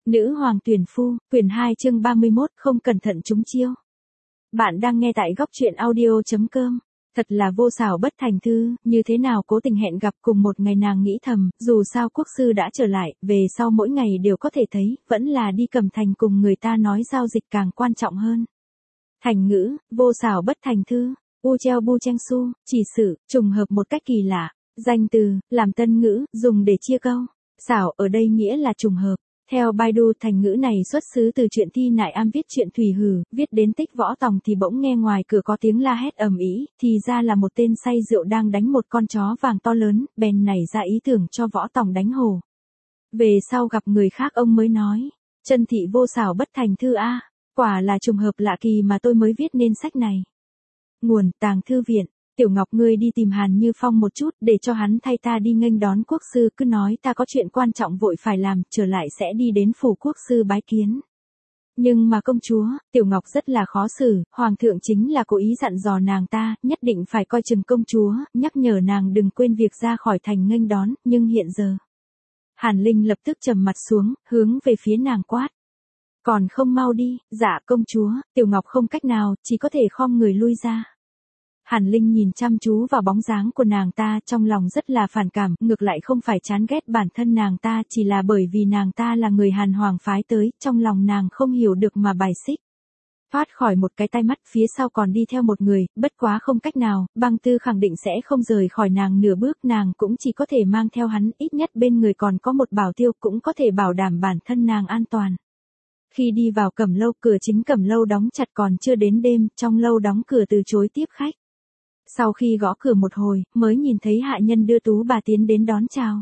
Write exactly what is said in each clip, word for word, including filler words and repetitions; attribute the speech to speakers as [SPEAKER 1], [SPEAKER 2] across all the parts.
[SPEAKER 1] Nữ hoàng tuyển phu, quyển hai chương ba mươi mốt, không cẩn thận trúng chiêu. Bạn đang nghe tại góc truyện audio.com. Thật là vô xảo bất thành thư, như thế nào cố tình hẹn gặp cùng một ngày nàng nghĩ thầm, dù sao quốc sư đã trở lại, về sau mỗi ngày đều có thể thấy, vẫn là đi Cẩm Thành cùng người ta nói giao dịch càng quan trọng hơn. Thành ngữ, vô xảo bất thành thư, u treo bu chen su, chỉ sử, trùng hợp một cách kỳ lạ, danh từ, làm tân ngữ, dùng để chia câu. Xảo ở đây nghĩa là trùng hợp. Theo Baidu, thành ngữ này xuất xứ từ truyện Thi Nại Am viết truyện Thủy Hử, viết đến Tích Võ Tòng thì bỗng nghe ngoài cửa có tiếng la hét ầm ĩ, thì ra là một tên say rượu đang đánh một con chó vàng to lớn, bèn nảy ra ý tưởng cho Võ Tòng đánh hổ. Về sau gặp người khác ông mới nói, chân thị vô xảo bất thành thư a, quả là trùng hợp lạ kỳ mà tôi mới viết nên sách này. Nguồn, Tàng Thư Viện. Tiểu Ngọc ngươi đi tìm Hàn Như Phong một chút để cho hắn thay ta đi nghênh đón quốc sư, cứ nói ta có chuyện quan trọng vội phải làm, trở lại sẽ đi đến phủ quốc sư bái kiến. Nhưng mà công chúa, Tiểu Ngọc rất là khó xử, hoàng thượng chính là cố ý dặn dò nàng ta, nhất định phải coi chừng công chúa, nhắc nhở nàng đừng quên việc ra khỏi thành nghênh đón, nhưng hiện giờ. Hàn Linh lập tức trầm mặt xuống, hướng về phía nàng quát. Còn không mau đi, dạ công chúa, Tiểu Ngọc không cách nào, chỉ có thể khom người lui ra. Hàn Linh nhìn chăm chú vào bóng dáng của nàng ta, trong lòng rất là phản cảm, ngược lại không phải chán ghét bản thân nàng ta, chỉ là bởi vì nàng ta là người Hàn Hoàng phái tới, trong lòng nàng không hiểu được mà bài xích. Thoát khỏi một cái tai mắt, phía sau còn đi theo một người, bất quá không cách nào, Băng Tư khẳng định sẽ không rời khỏi nàng nửa bước, nàng cũng chỉ có thể mang theo hắn, ít nhất bên người còn có một bảo tiêu, cũng có thể bảo đảm bản thân nàng an toàn. Khi đi vào Cẩm Lâu, cửa chính Cẩm Lâu đóng chặt, còn chưa đến đêm, trong lâu đóng cửa từ chối tiếp khách. Sau khi gõ cửa một hồi, mới nhìn thấy hạ nhân đưa Tú bà tiến đến đón chào.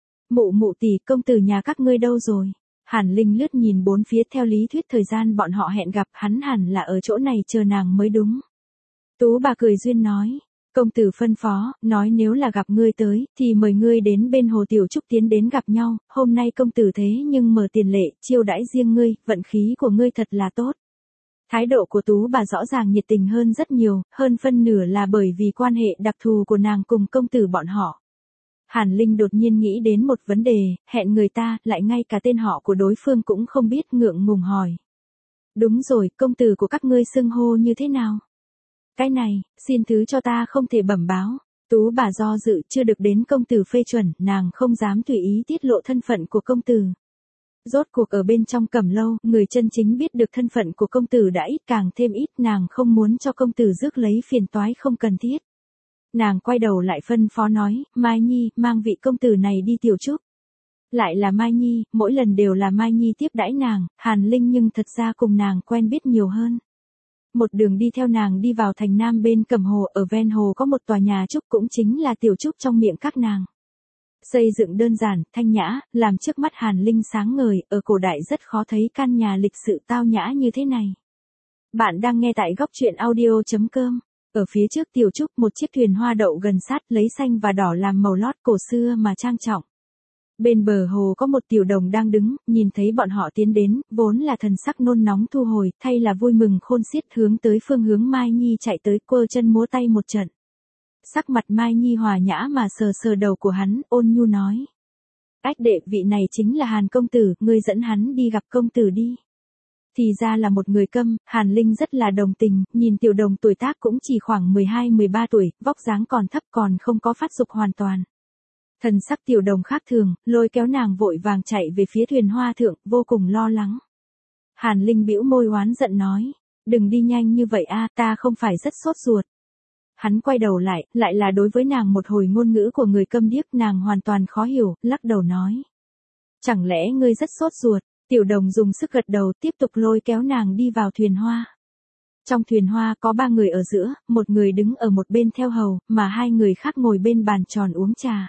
[SPEAKER 1] Mụ mụ tỷ, công tử nhà các ngươi đâu rồi? Hàn Linh lướt nhìn bốn phía, theo lý thuyết thời gian bọn họ hẹn gặp, hắn hẳn là ở chỗ này chờ nàng mới đúng. Tú bà cười duyên nói, công tử phân phó, nói nếu là gặp ngươi tới, thì mời ngươi đến bên Hồ Tiểu Trúc tiến đến gặp nhau, hôm nay công tử thế nhưng mở tiền lệ, chiêu đãi riêng ngươi, vận khí của ngươi thật là tốt. Thái độ của Tú bà rõ ràng nhiệt tình hơn rất nhiều, hơn phân nửa là bởi vì quan hệ đặc thù của nàng cùng công tử bọn họ. Hàn Linh đột nhiên nghĩ đến một vấn đề, hẹn người ta, lại ngay cả tên họ của đối phương cũng không biết, ngượng ngùng hỏi. Đúng rồi, công tử của các ngươi xưng hô như thế nào? Cái này, xin thứ cho ta không thể bẩm báo. Tú bà do dự, chưa được đến công tử phê chuẩn, nàng không dám tùy ý tiết lộ thân phận của công tử. Rốt cuộc ở bên trong Cẩm Lâu, người chân chính biết được thân phận của công tử đã ít, càng thêm ít, nàng không muốn cho công tử rước lấy phiền toái không cần thiết. Nàng quay đầu lại phân phó nói, Mai Nhi, mang vị công tử này đi Tiểu Trúc. Lại là Mai Nhi, mỗi lần đều là Mai Nhi tiếp đãi nàng, Hàn Linh nhưng thật ra cùng nàng quen biết nhiều hơn. Một đường đi theo nàng đi vào thành Nam bên Cẩm Hồ, ở ven hồ có một tòa nhà trúc, cũng chính là Tiểu Trúc trong miệng các nàng. Xây dựng đơn giản, thanh nhã, làm trước mắt Hàn Linh sáng ngời, ở cổ đại rất khó thấy căn nhà lịch sự tao nhã như thế này. Bạn đang nghe tại góc truyện audio.com. Ở phía trước Tiểu Trúc, một chiếc thuyền hoa đậu gần sát, lấy xanh và đỏ làm màu lót, cổ xưa mà trang trọng. Bên bờ hồ có một tiểu đồng đang đứng, nhìn thấy bọn họ tiến đến, vốn là thần sắc nôn nóng thu hồi, thay là vui mừng khôn xiết, hướng tới phương hướng Mai Nhi chạy tới, quơ chân múa tay một trận. Sắc mặt Mai Nhi hòa nhã mà sờ sờ đầu của hắn, ôn nhu nói. Ách đệ, vị này chính là Hàn công tử, ngươi dẫn hắn đi gặp công tử đi. Thì ra là một người câm, Hàn Linh rất là đồng tình, nhìn tiểu đồng tuổi tác cũng chỉ khoảng mười hai mười ba tuổi, vóc dáng còn thấp, còn không có phát dục hoàn toàn. Thần sắc tiểu đồng khác thường, lôi kéo nàng vội vàng chạy về phía thuyền hoa thượng, vô cùng lo lắng. Hàn Linh bĩu môi oán giận nói, đừng đi nhanh như vậy a, ta không phải rất sốt ruột. Hắn quay đầu lại, lại là đối với nàng một hồi ngôn ngữ của người câm điếc, nàng hoàn toàn khó hiểu, lắc đầu nói. Chẳng lẽ ngươi rất sốt ruột? Tiểu đồng dùng sức gật đầu, tiếp tục lôi kéo nàng đi vào thuyền hoa. Trong thuyền hoa có ba người ở giữa, một người đứng ở một bên theo hầu, mà hai người khác ngồi bên bàn tròn uống trà.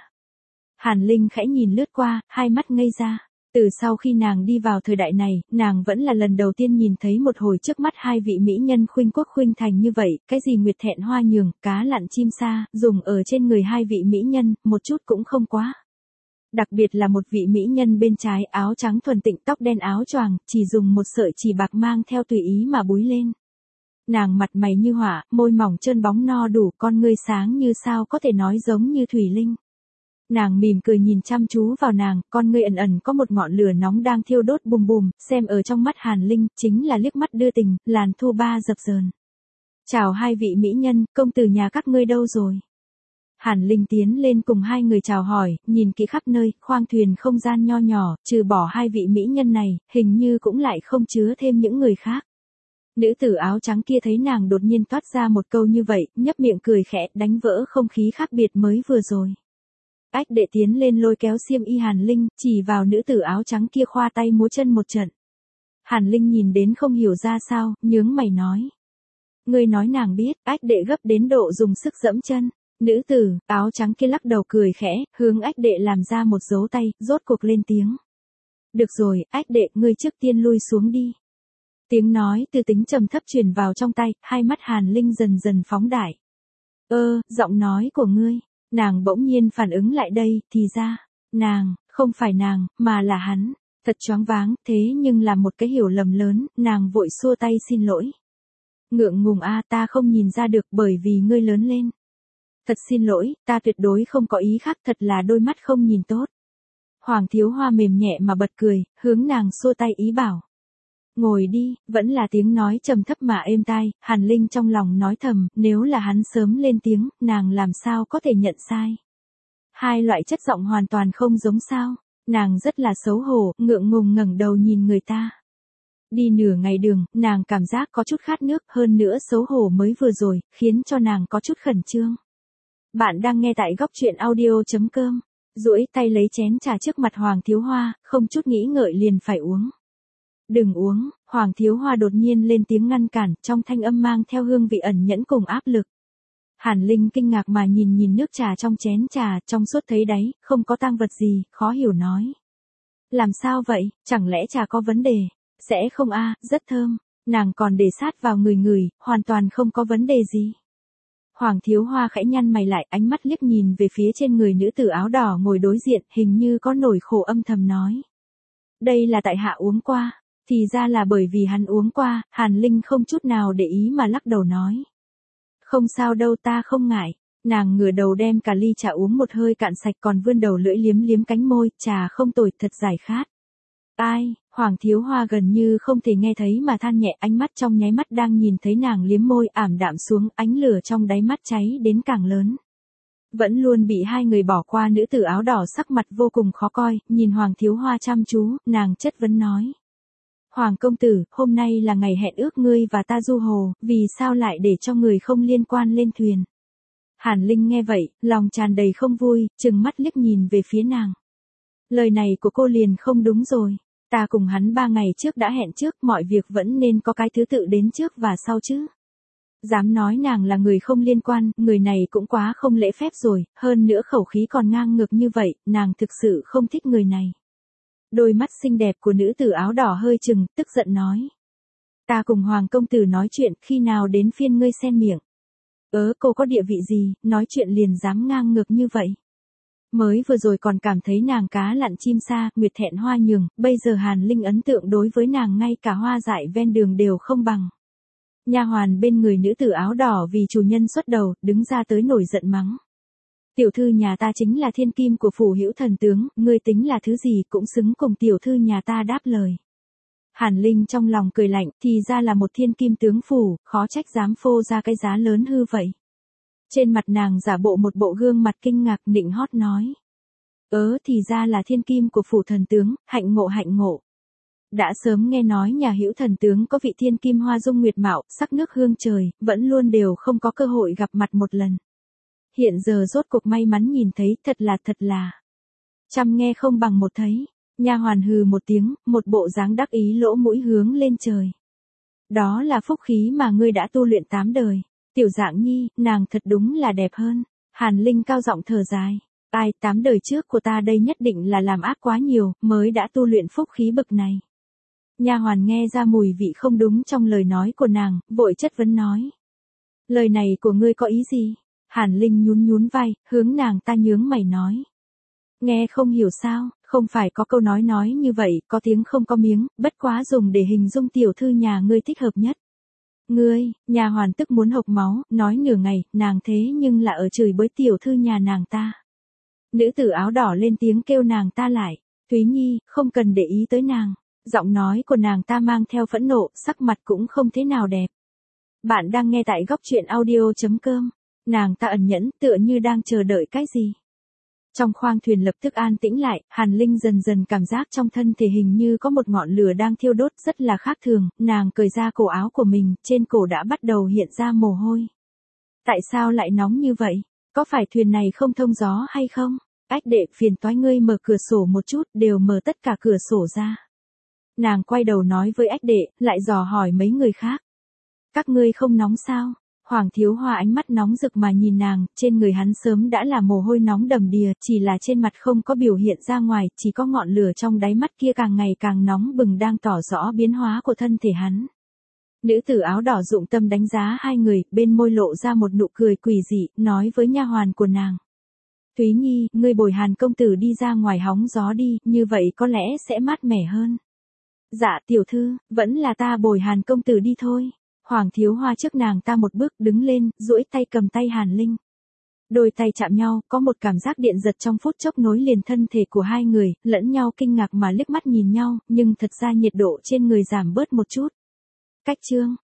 [SPEAKER 1] Hàn Linh khẽ nhìn lướt qua, hai mắt ngây ra. Từ sau khi nàng đi vào thời đại này, nàng vẫn là lần đầu tiên nhìn thấy một hồi trước mắt hai vị mỹ nhân khuynh quốc khuynh thành như vậy, cái gì nguyệt thẹn hoa nhường, cá lặn chim sa, dùng ở trên người hai vị mỹ nhân, một chút cũng không quá. Đặc biệt là một vị mỹ nhân bên trái, áo trắng thuần tịnh, tóc đen áo choàng, chỉ dùng một sợi chỉ bạc mang theo tùy ý mà búi lên. Nàng mặt mày như hỏa, môi mỏng trơn bóng no đủ, con ngươi sáng như sao, có thể nói giống như thủy linh. Nàng mỉm cười nhìn chăm chú vào nàng, con ngươi ẩn ẩn có một ngọn lửa nóng đang thiêu đốt bùm bùm, xem ở trong mắt Hàn Linh, chính là liếc mắt đưa tình, làn thu ba dập dờn. Chào hai vị mỹ nhân, công tử nhà các ngươi đâu rồi? Hàn Linh tiến lên cùng hai người chào hỏi, nhìn kỹ khắp nơi, khoang thuyền không gian nho nhỏ, trừ bỏ hai vị mỹ nhân này, hình như cũng lại không chứa thêm những người khác. Nữ tử áo trắng kia thấy nàng đột nhiên toát ra một câu như vậy, nhấp miệng cười khẽ, đánh vỡ không khí khác biệt mới vừa rồi. Ách đệ tiến lên lôi kéo xiêm y Hàn Linh, chỉ vào nữ tử áo trắng kia khoa tay múa chân một trận. Hàn Linh nhìn đến không hiểu ra sao, nhướng mày nói. Ngươi nói nàng biết, ách đệ gấp đến độ dùng sức dẫm chân. Nữ tử, áo trắng kia lắc đầu cười khẽ, hướng ách đệ làm ra một dấu tay, rốt cuộc lên tiếng. Được rồi, ách đệ, ngươi trước tiên lui xuống đi. Tiếng nói từ tính trầm thấp truyền vào trong tay, hai mắt Hàn Linh dần dần phóng đại. Ơ, giọng nói của ngươi. Nàng bỗng nhiên phản ứng lại đây, thì ra, nàng, không phải nàng, mà là hắn. Thật choáng váng, thế nhưng là một cái hiểu lầm lớn, nàng vội xua tay xin lỗi. Ngượng ngùng a, ta không nhìn ra được bởi vì ngươi lớn lên. Thật xin lỗi, ta tuyệt đối không có ý khác, thật là đôi mắt không nhìn tốt. Hoàng Thiếu Hoa mềm nhẹ mà bật cười, hướng nàng xua tay ý bảo. Ngồi đi, vẫn là tiếng nói trầm thấp mà êm tai, Hàn Linh trong lòng nói thầm, nếu là hắn sớm lên tiếng, nàng làm sao có thể nhận sai. Hai loại chất giọng hoàn toàn không giống sao, nàng rất là xấu hổ, ngượng ngùng ngẩng đầu nhìn người ta. Đi nửa ngày đường, nàng cảm giác có chút khát nước, hơn nữa xấu hổ mới vừa rồi, khiến cho nàng có chút khẩn trương. Bạn đang nghe tại góc truyện audio chấm com, duỗi tay lấy chén trà trước mặt Hoàng Thiếu Hoa, không chút nghĩ ngợi liền phải uống. Đừng uống, Hoàng Thiếu Hoa đột nhiên lên tiếng ngăn cản, trong thanh âm mang theo hương vị ẩn nhẫn cùng áp lực. Hàn Linh kinh ngạc mà nhìn nhìn nước trà trong chén trà, trong suốt thấy đáy, không có tang vật gì, khó hiểu nói. Làm sao vậy, chẳng lẽ trà có vấn đề? Sẽ không a, rất thơm, nàng còn để sát vào người người, hoàn toàn không có vấn đề gì. Hoàng Thiếu Hoa khẽ nhăn mày lại, ánh mắt liếc nhìn về phía trên người nữ tử áo đỏ ngồi đối diện, hình như có nỗi khổ âm thầm nói. Đây là tại hạ uống qua. Thì ra là bởi vì hắn uống qua, Hàn Linh không chút nào để ý mà lắc đầu nói. Không sao đâu, ta không ngại. Nàng ngửa đầu đem cả ly trà uống một hơi cạn sạch, còn vươn đầu lưỡi liếm liếm cánh môi, trà không tồi, thật giải khát. Ai, Hoàng Thiếu Hoa gần như không thể nghe thấy mà than nhẹ, ánh mắt trong nháy mắt đang nhìn thấy nàng liếm môi ảm đạm xuống, ánh lửa trong đáy mắt cháy đến càng lớn. Vẫn luôn bị hai người bỏ qua nữ tử áo đỏ sắc mặt vô cùng khó coi, nhìn Hoàng Thiếu Hoa chăm chú, nàng chất vấn nói. Hoàng công tử, hôm nay là ngày hẹn ước ngươi và ta du hồ, vì sao lại để cho người không liên quan lên thuyền? Hàn Linh nghe vậy, lòng tràn đầy không vui, trừng mắt liếc nhìn về phía nàng. Lời này của cô liền không đúng rồi. Ta cùng hắn ba ngày trước đã hẹn trước, mọi việc vẫn nên có cái thứ tự đến trước và sau chứ. Dám nói nàng là người không liên quan, người này cũng quá không lễ phép rồi, hơn nữa khẩu khí còn ngang ngược như vậy, nàng thực sự không thích người này. Đôi mắt xinh đẹp của nữ tử áo đỏ hơi chừng, tức giận nói. Ta cùng Hoàng công tử nói chuyện, khi nào đến phiên ngươi xen miệng. Ớ, cô có địa vị gì, nói chuyện liền dám ngang ngược như vậy. Mới vừa rồi còn cảm thấy nàng cá lặn chim sa, nguyệt thẹn hoa nhường, bây giờ Hàn Linh ấn tượng đối với nàng ngay cả hoa dại ven đường đều không bằng. Nha hoàn bên người nữ tử áo đỏ vì chủ nhân xuất đầu, đứng ra tới nổi giận mắng. Tiểu thư nhà ta chính là thiên kim của phủ hữu thần tướng, ngươi tính là thứ gì cũng xứng cùng tiểu thư nhà ta đáp lời. Hàn Linh trong lòng cười lạnh, thì ra là một thiên kim tướng phủ, khó trách dám phô ra cái giá lớn hư vậy. Trên mặt nàng giả bộ một bộ gương mặt kinh ngạc nịnh hót nói. Ớ thì ra là thiên kim của phủ thần tướng, hạnh ngộ hạnh ngộ. Đã sớm nghe nói nhà hữu thần tướng có vị thiên kim hoa dung nguyệt mạo, sắc nước hương trời, vẫn luôn đều không có cơ hội gặp mặt một lần. Hiện giờ rốt cuộc may mắn nhìn thấy, thật là thật là. Trăm nghe không bằng một thấy, nha hoàn hừ một tiếng, một bộ dáng đắc ý lỗ mũi hướng lên trời. Đó là phúc khí mà ngươi đã tu luyện tám đời. Tiểu Dạng Nhi, nàng thật đúng là đẹp hơn. Hàn Linh cao giọng thở dài. Ai, tám đời trước của ta đây nhất định là làm ác quá nhiều, mới đã tu luyện phúc khí bực này. Nha hoàn nghe ra mùi vị không đúng trong lời nói của nàng, vội chất vấn nói. Lời này của ngươi có ý gì? Hàn Linh nhún nhún vai, hướng nàng ta nhướng mày nói. Nghe không hiểu sao, không phải có câu nói nói như vậy, có tiếng không có miếng, bất quá dùng để hình dung tiểu thư nhà ngươi thích hợp nhất. Ngươi, nhà hoàn tức muốn hộc máu, nói nửa ngày, nàng thế nhưng là ở chửi bới tiểu thư nhà nàng ta. Nữ tử áo đỏ lên tiếng kêu nàng ta lại. Thúy Nhi, không cần để ý tới nàng. Giọng nói của nàng ta mang theo phẫn nộ, sắc mặt cũng không thế nào đẹp. Bạn đang nghe tại góc truyện audio.com. Nàng ta ẩn nhẫn, tựa như đang chờ đợi cái gì. Trong khoang thuyền lập tức an tĩnh lại, Hàn Linh dần dần cảm giác trong thân thể hình như có một ngọn lửa đang thiêu đốt rất là khác thường, nàng cởi ra cổ áo của mình, trên cổ đã bắt đầu hiện ra mồ hôi. Tại sao lại nóng như vậy? Có phải thuyền này không thông gió hay không? Ách đệ, phiền toái ngươi mở cửa sổ một chút, đều mở tất cả cửa sổ ra. Nàng quay đầu nói với ách đệ, lại dò hỏi mấy người khác. Các ngươi không nóng sao? Hoàng Thiếu Hoa ánh mắt nóng rực mà nhìn nàng, trên người hắn sớm đã là mồ hôi nóng đầm đìa, chỉ là trên mặt không có biểu hiện ra ngoài, chỉ có ngọn lửa trong đáy mắt kia càng ngày càng nóng bừng đang tỏ rõ biến hóa của thân thể hắn. Nữ tử áo đỏ dụng tâm đánh giá hai người, bên môi lộ ra một nụ cười quỷ dị, nói với nha hoàn của nàng. Thúy Nhi, ngươi bồi Hàn công tử đi ra ngoài hóng gió đi, như vậy có lẽ sẽ mát mẻ hơn. Dạ tiểu thư, vẫn là ta bồi Hàn công tử đi thôi. Hoàng Thiếu Hoa trước nàng ta một bước đứng lên, duỗi tay cầm tay Hàn Linh. Đôi tay chạm nhau, có một cảm giác điện giật trong phút chốc nối liền thân thể của hai người, lẫn nhau kinh ngạc mà liếc mắt nhìn nhau, nhưng thật ra nhiệt độ trên người giảm bớt một chút. Cách chương,